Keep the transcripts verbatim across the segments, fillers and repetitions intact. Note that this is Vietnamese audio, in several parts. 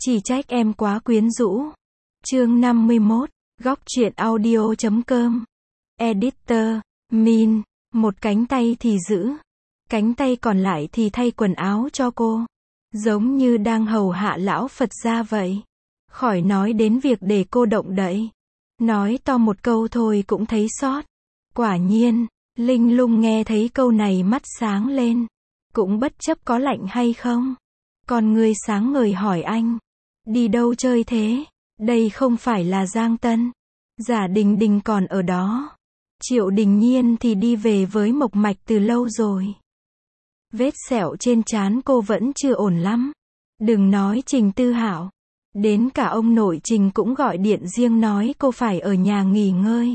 Chỉ trách em quá quyến rũ. Chương năm mươi mốt, góc truyện audio chấm com. Editor, Min, một cánh tay thì giữ, cánh tay còn lại thì thay quần áo cho cô. Giống như đang hầu hạ lão Phật gia vậy. Khỏi nói đến việc để cô động đậy. Nói to một câu thôi cũng thấy sót. Quả nhiên, Linh Lung nghe thấy câu này mắt sáng lên. Cũng bất chấp có lạnh hay không. Còn người sáng ngời hỏi anh. Đi đâu chơi thế? Đây không phải là Giang Tân. Giả Đình Đình còn ở đó. Triệu Đình Nhiên thì đi về với Mộc Mạch từ lâu rồi. Vết sẹo trên trán cô vẫn chưa ổn lắm. Đừng nói Trình Tư Hạo. Đến cả ông nội Trình cũng gọi điện riêng nói cô phải ở nhà nghỉ ngơi.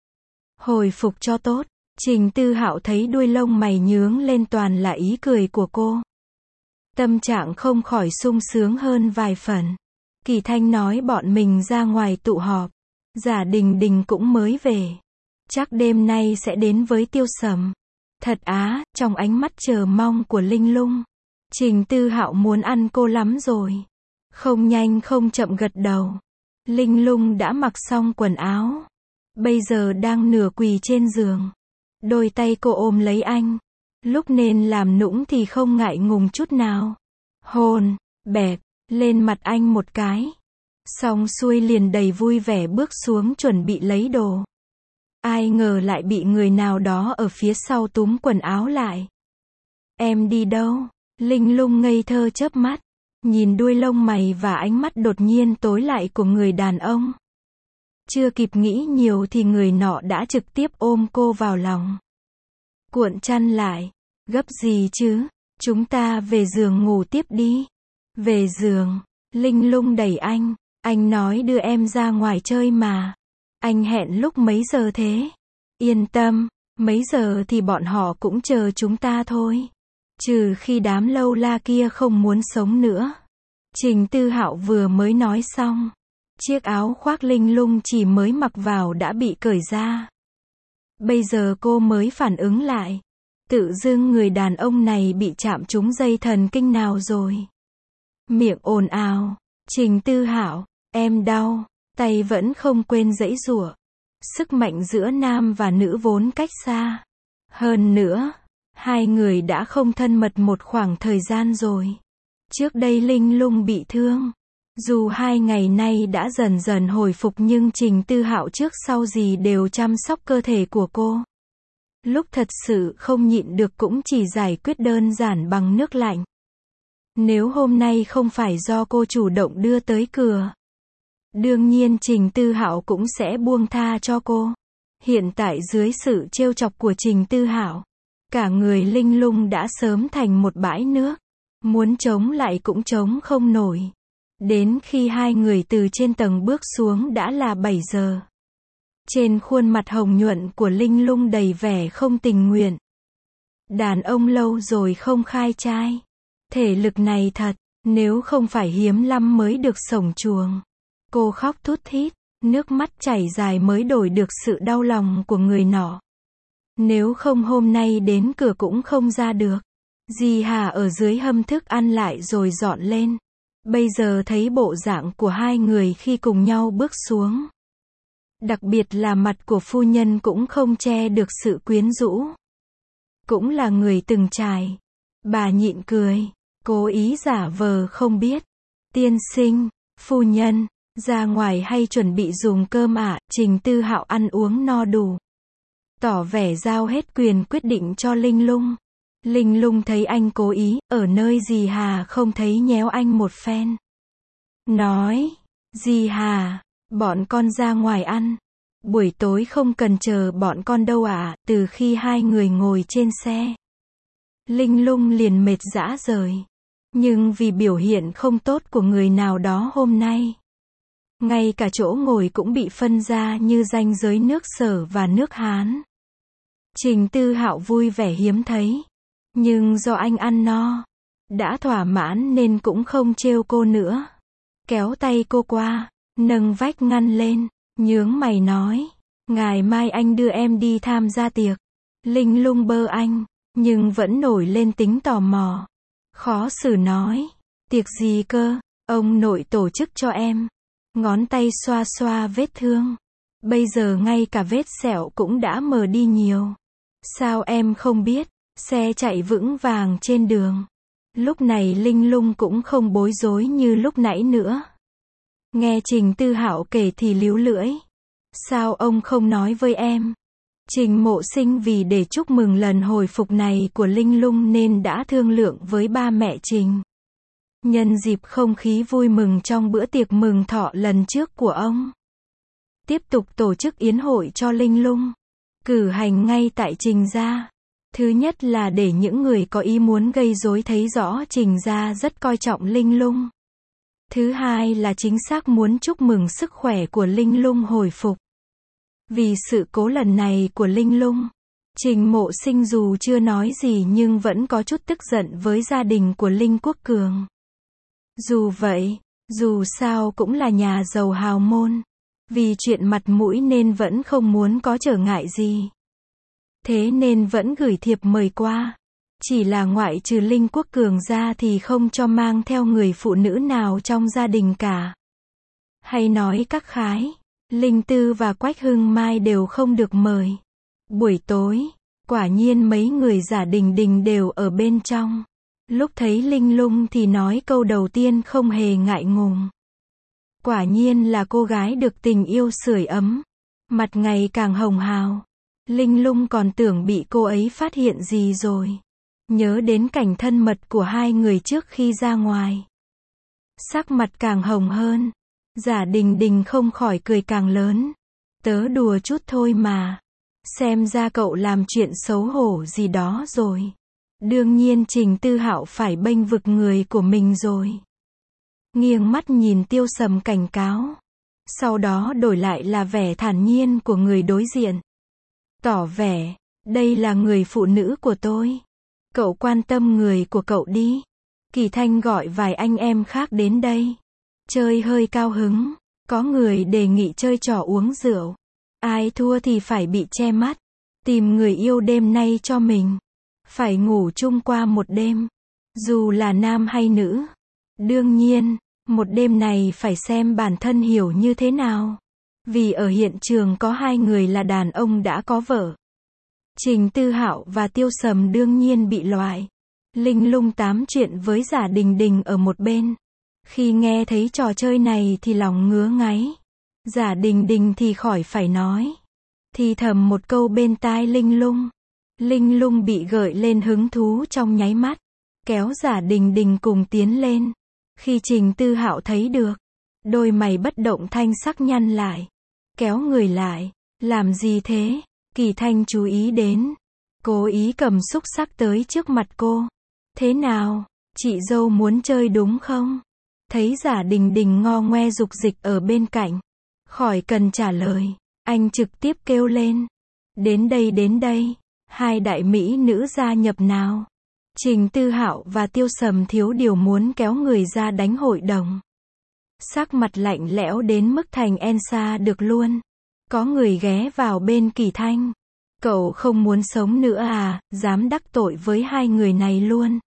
Hồi phục cho tốt. Trình Tư Hạo thấy đuôi lông mày nhướng lên toàn là ý cười của cô. Tâm trạng không khỏi sung sướng hơn vài phần. Kỳ Thanh nói bọn mình ra ngoài tụ họp. Giả Đình Đình cũng mới về. Chắc đêm nay sẽ đến với Tiêu Sầm. Thật á, trong ánh mắt chờ mong của Linh Lung. Trình Tư Hạo muốn ăn cô lắm rồi. Không nhanh không chậm gật đầu. Linh Lung đã mặc xong quần áo. Bây giờ đang nửa quỳ trên giường. Đôi tay cô ôm lấy anh. Lúc nên làm nũng thì không ngại ngùng chút nào. Hôn, bẹp, lên mặt anh một cái. Xong xuôi liền đầy vui vẻ bước xuống chuẩn bị lấy đồ. Ai ngờ lại bị người nào đó ở phía sau túm quần áo lại. Em đi đâu? Linh Lung ngây thơ chớp mắt. Nhìn đuôi lông mày và ánh mắt đột nhiên tối lại của người đàn ông. Chưa kịp nghĩ nhiều thì người nọ đã trực tiếp ôm cô vào lòng. Cuộn chăn lại. Gấp gì chứ? Chúng ta về giường ngủ tiếp đi. Về giường. Linh Lung đẩy anh. Anh nói đưa em ra ngoài chơi mà. Anh hẹn lúc mấy giờ thế? Yên tâm. Mấy giờ thì bọn họ cũng chờ chúng ta thôi. Trừ khi đám lâu la kia không muốn sống nữa. Trình Tư Hạo vừa mới nói xong. Chiếc áo khoác Linh Lung chỉ mới mặc vào đã bị cởi ra. Bây giờ cô mới phản ứng lại. Tự dưng người đàn ông này bị chạm trúng dây thần kinh nào rồi. Miệng ồn ào. Trình Tư Hạo, em đau. Tay vẫn không quên giãy giụa. Sức mạnh giữa nam và nữ vốn cách xa. Hơn nữa, hai người đã không thân mật một khoảng thời gian rồi. Trước đây Linh Lung bị thương. Dù hai ngày nay đã dần dần hồi phục nhưng Trình Tư Hạo trước sau gì đều chăm sóc cơ thể của cô. Lúc thật sự không nhịn được cũng chỉ giải quyết đơn giản bằng nước lạnh. Nếu hôm nay không phải do cô chủ động đưa tới cửa, đương nhiên Trình Tư Hạo cũng sẽ buông tha cho cô. Hiện tại dưới sự trêu chọc của Trình Tư Hạo, cả người Linh Lung đã sớm thành một bãi nước. Muốn chống lại cũng chống không nổi. Đến khi hai người từ trên tầng bước xuống đã là bảy giờ. Trên khuôn mặt hồng nhuận của Linh Lung đầy vẻ không tình nguyện. Đàn ông lâu rồi không khai trai. Thể lực này thật, nếu không phải hiếm lắm mới được sổng chuồng. Cô khóc thút thít, nước mắt chảy dài mới đổi được sự đau lòng của người nọ. Nếu không hôm nay đến cửa cũng không ra được. Dì Hà ở dưới hâm thức ăn lại rồi dọn lên. Bây giờ thấy bộ dạng của hai người khi cùng nhau bước xuống. Đặc biệt là mặt của phu nhân cũng không che được sự quyến rũ. Cũng là người từng trải. Bà nhịn cười, cố ý giả vờ không biết. Tiên sinh, phu nhân, ra ngoài hay chuẩn bị dùng cơm ạ? À? Trình Tư Hạo ăn uống no đủ. Tỏ vẻ giao hết quyền quyết định cho Linh Lung. Linh Lung thấy anh cố ý, ở nơi dì Hà không thấy nhéo anh một phen. Nói, dì Hà, bọn con ra ngoài ăn. Buổi tối không cần chờ bọn con đâu ạ. À? Từ khi hai người ngồi trên xe, Linh Lung liền mệt rã rời. Nhưng vì biểu hiện không tốt của người nào đó hôm nay, ngay cả chỗ ngồi cũng bị phân ra như ranh giới nước Sở và nước Hán. Trình Tư Hạo vui vẻ hiếm thấy. Nhưng do anh ăn no, đã thỏa mãn nên cũng không trêu cô nữa. Kéo tay cô qua, nâng vách ngăn lên, nhướng mày nói. Ngày mai anh đưa em đi tham gia tiệc. Linh Lung bơ anh, nhưng vẫn nổi lên tính tò mò. Khó xử nói. Tiệc gì cơ? Ông nội tổ chức cho em. Ngón tay xoa xoa vết thương. Bây giờ ngay cả vết sẹo cũng đã mờ đi nhiều. Sao em không biết? Xe chạy vững vàng trên đường. Lúc này Linh Lung cũng không bối rối như lúc nãy nữa. Nghe Trình Tư Hạo kể thì líu lưỡi. Sao ông không nói với em? Trình Mộ Sinh vì để chúc mừng lần hồi phục này của Linh Lung nên đã thương lượng với ba mẹ Trình. Nhân dịp không khí vui mừng trong bữa tiệc mừng thọ lần trước của ông, tiếp tục tổ chức yến hội cho Linh Lung. Cử hành ngay tại Trình gia. Thứ nhất là để những người có ý muốn gây rối thấy rõ Trình gia rất coi trọng Linh Lung. Thứ hai là chính xác muốn chúc mừng sức khỏe của Linh Lung hồi phục. Vì sự cố lần này của Linh Lung, Trình Mộ Sinh dù chưa nói gì nhưng vẫn có chút tức giận với gia đình của Linh Quốc Cường. Dù vậy, dù sao cũng là nhà giàu hào môn. Vì chuyện mặt mũi nên vẫn không muốn có trở ngại gì. Thế nên vẫn gửi thiệp mời qua. Chỉ là ngoại trừ Linh Quốc Cường ra thì không cho mang theo người phụ nữ nào trong gia đình cả. Hay nói các khái, Linh Tư và Quách Hưng Mai đều không được mời. Buổi tối, quả nhiên mấy người Giả Đình Đình đều ở bên trong. Lúc thấy Linh Lung thì nói câu đầu tiên không hề ngại ngùng. Quả nhiên là cô gái được tình yêu sưởi ấm. Mặt ngày càng hồng hào. Linh Lung còn tưởng bị cô ấy phát hiện gì rồi. Nhớ đến cảnh thân mật của hai người trước khi ra ngoài. Sắc mặt càng hồng hơn. Giả Đình Đình không khỏi cười càng lớn. Tớ đùa chút thôi mà. Xem ra cậu làm chuyện xấu hổ gì đó rồi. Đương nhiên Trình Tư Hạo phải bênh vực người của mình rồi. Nghiêng mắt nhìn Tiêu Sầm cảnh cáo. Sau đó đổi lại là vẻ thản nhiên của người đối diện. Tỏ vẻ, đây là người phụ nữ của tôi. Cậu quan tâm người của cậu đi. Kỳ Thanh gọi vài anh em khác đến đây. Chơi hơi cao hứng. Có người đề nghị chơi trò uống rượu. Ai thua thì phải bị che mắt. Tìm người yêu đêm nay cho mình. Phải ngủ chung qua một đêm. Dù là nam hay nữ. Đương nhiên, một đêm này phải xem bản thân hiểu như thế nào. Vì ở hiện trường có hai người là đàn ông đã có vợ. Trình Tư Hạo và Tiêu Sầm đương nhiên bị loại. Linh Lung tám chuyện với Giả Đình Đình ở một bên. Khi nghe thấy trò chơi này thì lòng ngứa ngáy. Giả Đình Đình thì khỏi phải nói. Thì thầm một câu bên tai Linh Lung. Linh Lung bị gợi lên hứng thú trong nháy mắt. Kéo Giả Đình Đình cùng tiến lên. Khi Trình Tư Hạo thấy được, đôi mày bất động thanh sắc nhăn lại. Kéo người lại. Làm gì thế? Kỳ Thanh chú ý đến. Cố ý cầm xúc xắc tới trước mặt cô. Thế nào? Chị dâu muốn chơi đúng không? Thấy Giả Đình Đình ngo ngoe dục dịch ở bên cạnh. Khỏi cần trả lời. Anh trực tiếp kêu lên. Đến đây đến đây. Hai đại mỹ nữ gia nhập nào. Trình Tư Hạo và Tiêu Sầm thiếu điều muốn kéo người ra đánh hội đồng. Sắc mặt lạnh lẽo đến mức thành Elsa được luôn. Có người ghé vào bên Kỳ Thanh. Cậu không muốn sống nữa à, dám đắc tội với hai người này luôn.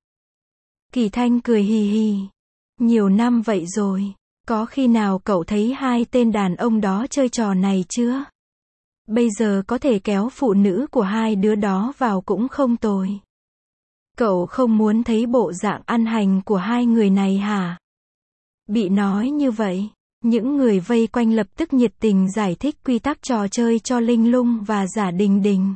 Kỳ Thanh cười hì hì. Nhiều năm vậy rồi, có khi nào cậu thấy hai tên đàn ông đó chơi trò này chưa? Bây giờ có thể kéo phụ nữ của hai đứa đó vào cũng không tồi. Cậu không muốn thấy bộ dạng ăn hành của hai người này hả? Bị nói như vậy, những người vây quanh lập tức nhiệt tình giải thích quy tắc trò chơi cho Linh Lung và Giả Đình Đình.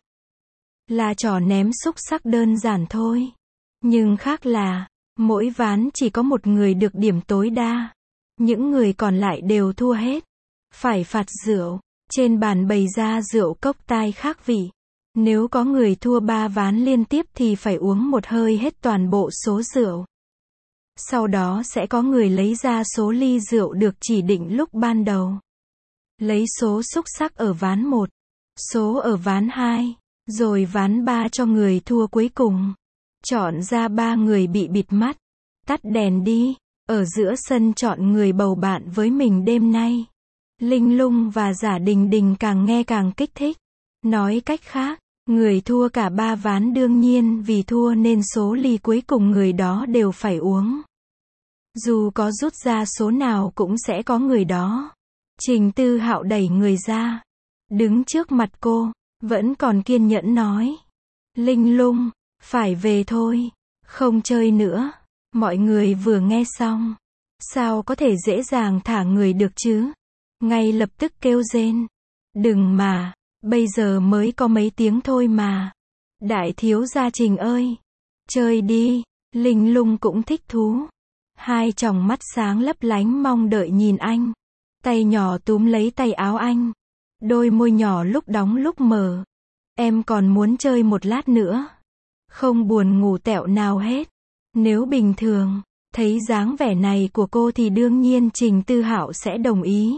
Là trò ném xúc xắc đơn giản thôi. Nhưng khác là, mỗi ván chỉ có một người được điểm tối đa. Những người còn lại đều thua hết. Phải phạt rượu. Trên bàn bày ra rượu cốc tai khác vị. Nếu có người thua ba ván liên tiếp thì phải uống một hơi hết toàn bộ số rượu. Sau đó sẽ có người lấy ra số ly rượu được chỉ định lúc ban đầu. Lấy số xúc xắc ở ván một, số ở ván hai, rồi ván ba cho người thua cuối cùng. Chọn ra ba người bị bịt mắt. Tắt đèn đi. Ở giữa sân chọn người bầu bạn với mình đêm nay. Linh Lung và Giả Đình Đình càng nghe càng kích thích. Nói cách khác, người thua cả ba ván đương nhiên vì thua nên số ly cuối cùng người đó đều phải uống. Dù có rút ra số nào cũng sẽ có người đó. Trình Tư Hạo đẩy người ra, đứng trước mặt cô, vẫn còn kiên nhẫn nói. Linh Lung, phải về thôi, không chơi nữa. Mọi người vừa nghe xong, sao có thể dễ dàng thả người được chứ? Ngay lập tức kêu rên. Đừng mà, bây giờ mới có mấy tiếng thôi mà. Đại thiếu gia Trình ơi, chơi đi. Linh Lung cũng thích thú. Hai tròng mắt sáng lấp lánh mong đợi nhìn anh. Tay nhỏ túm lấy tay áo anh. Đôi môi nhỏ lúc đóng lúc mở. Em còn muốn chơi một lát nữa. Không buồn ngủ tẹo nào hết. Nếu bình thường, thấy dáng vẻ này của cô thì đương nhiên Trình Tư Hạo sẽ đồng ý.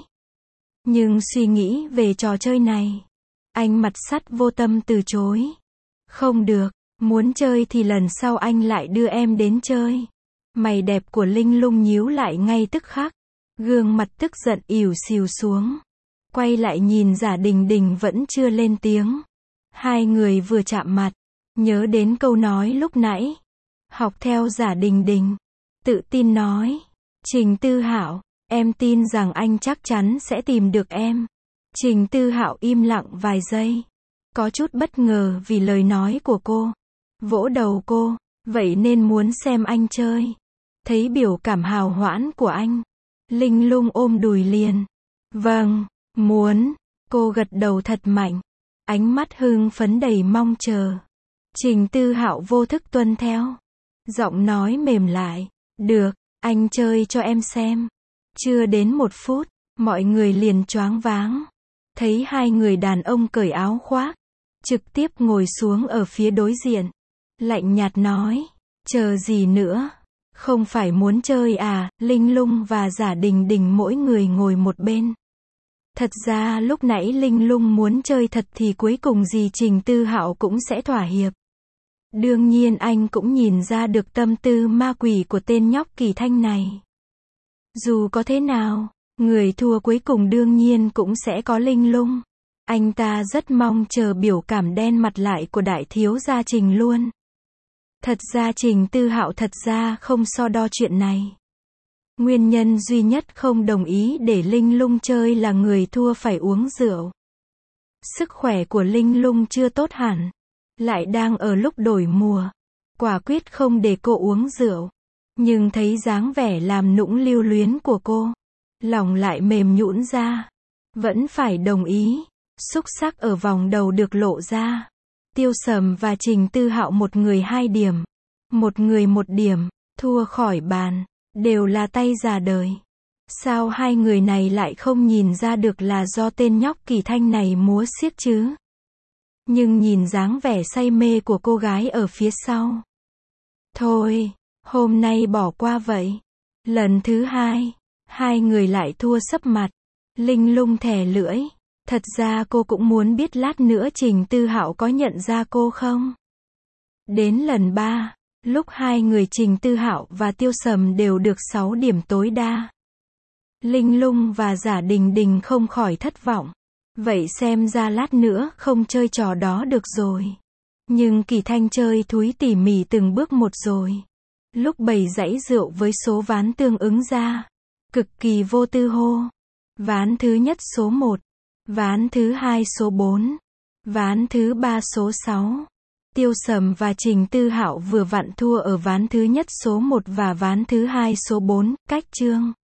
Nhưng suy nghĩ về trò chơi này, anh mặt sắt vô tâm từ chối. Không được, muốn chơi thì lần sau anh lại đưa em đến chơi. Mày đẹp của Linh Lung nhíu lại ngay tức khắc. Gương mặt tức giận ỉu xìu xuống. Quay lại nhìn Giả Đình Đình vẫn chưa lên tiếng. Hai người vừa chạm mặt, nhớ đến câu nói lúc nãy. Học theo Giả Đình Đình, tự tin nói. Trình Tư Hạo, em tin rằng anh chắc chắn sẽ tìm được em. Trình Tư Hạo im lặng vài giây. Có chút bất ngờ vì lời nói của cô. Vỗ đầu cô, vậy nên muốn xem anh chơi. Thấy biểu cảm hào hoãn của anh, Linh Lung ôm đùi liền. Vâng, muốn. Cô gật đầu thật mạnh. Ánh mắt hưng phấn đầy mong chờ. Trình Tư Hạo vô thức tuân theo. Giọng nói mềm lại. Được, anh chơi cho em xem. Chưa đến một phút, mọi người liền choáng váng. Thấy hai người đàn ông cởi áo khoác, trực tiếp ngồi xuống ở phía đối diện. Lạnh nhạt nói, chờ gì nữa? Không phải muốn chơi à? Linh Lung và Giả Đình Đình mỗi người ngồi một bên. Thật ra lúc nãy Linh Lung muốn chơi thật thì cuối cùng gì Trình Tư Hạo cũng sẽ thỏa hiệp. Đương nhiên anh cũng nhìn ra được tâm tư ma quỷ của tên nhóc Kỳ Thanh này. Dù có thế nào, người thua cuối cùng đương nhiên cũng sẽ có Linh Lung. Anh ta rất mong chờ biểu cảm đen mặt lại của đại thiếu gia Trình luôn. Thật ra Trình Tư Hạo thật ra không so đo chuyện này. Nguyên nhân duy nhất không đồng ý để Linh Lung chơi là người thua phải uống rượu. Sức khỏe của Linh Lung chưa tốt hẳn, lại đang ở lúc đổi mùa. Quả quyết không để cô uống rượu. Nhưng thấy dáng vẻ làm nũng lưu luyến của cô, lòng lại mềm nhũn ra. Vẫn phải đồng ý. Xúc sắc ở vòng đầu được lộ ra. Tiêu Sầm và Trình Tư Hạo một người hai điểm, một người một điểm, thua khỏi bàn, đều là tay già đời. Sao hai người này lại không nhìn ra được là do tên nhóc Kỳ Thanh này múa xiếc chứ? Nhưng nhìn dáng vẻ say mê của cô gái ở phía sau. Thôi, hôm nay bỏ qua vậy. Lần thứ hai, hai người lại thua sấp mặt. Linh Lung thè lưỡi. Thật ra cô cũng muốn biết lát nữa Trình Tư Hạo có nhận ra cô không? Đến lần ba, lúc hai người Trình Tư Hạo và Tiêu Sầm đều được sáu điểm tối đa. Linh Lung và Giả Đình Đình không khỏi thất vọng. Vậy xem ra lát nữa không chơi trò đó được rồi. Nhưng Kỳ Thanh chơi thúi tỉ mỉ từng bước một rồi. Lúc bày dãy rượu với số ván tương ứng ra, cực kỳ vô tư hô. Ván thứ nhất số một. Ván thứ hai số bốn. Ván thứ ba số sáu. Tiêu Sầm và Trình Tư Hạo vừa vặn thua ở ván thứ nhất số một và ván thứ hai số bốn, cách chương.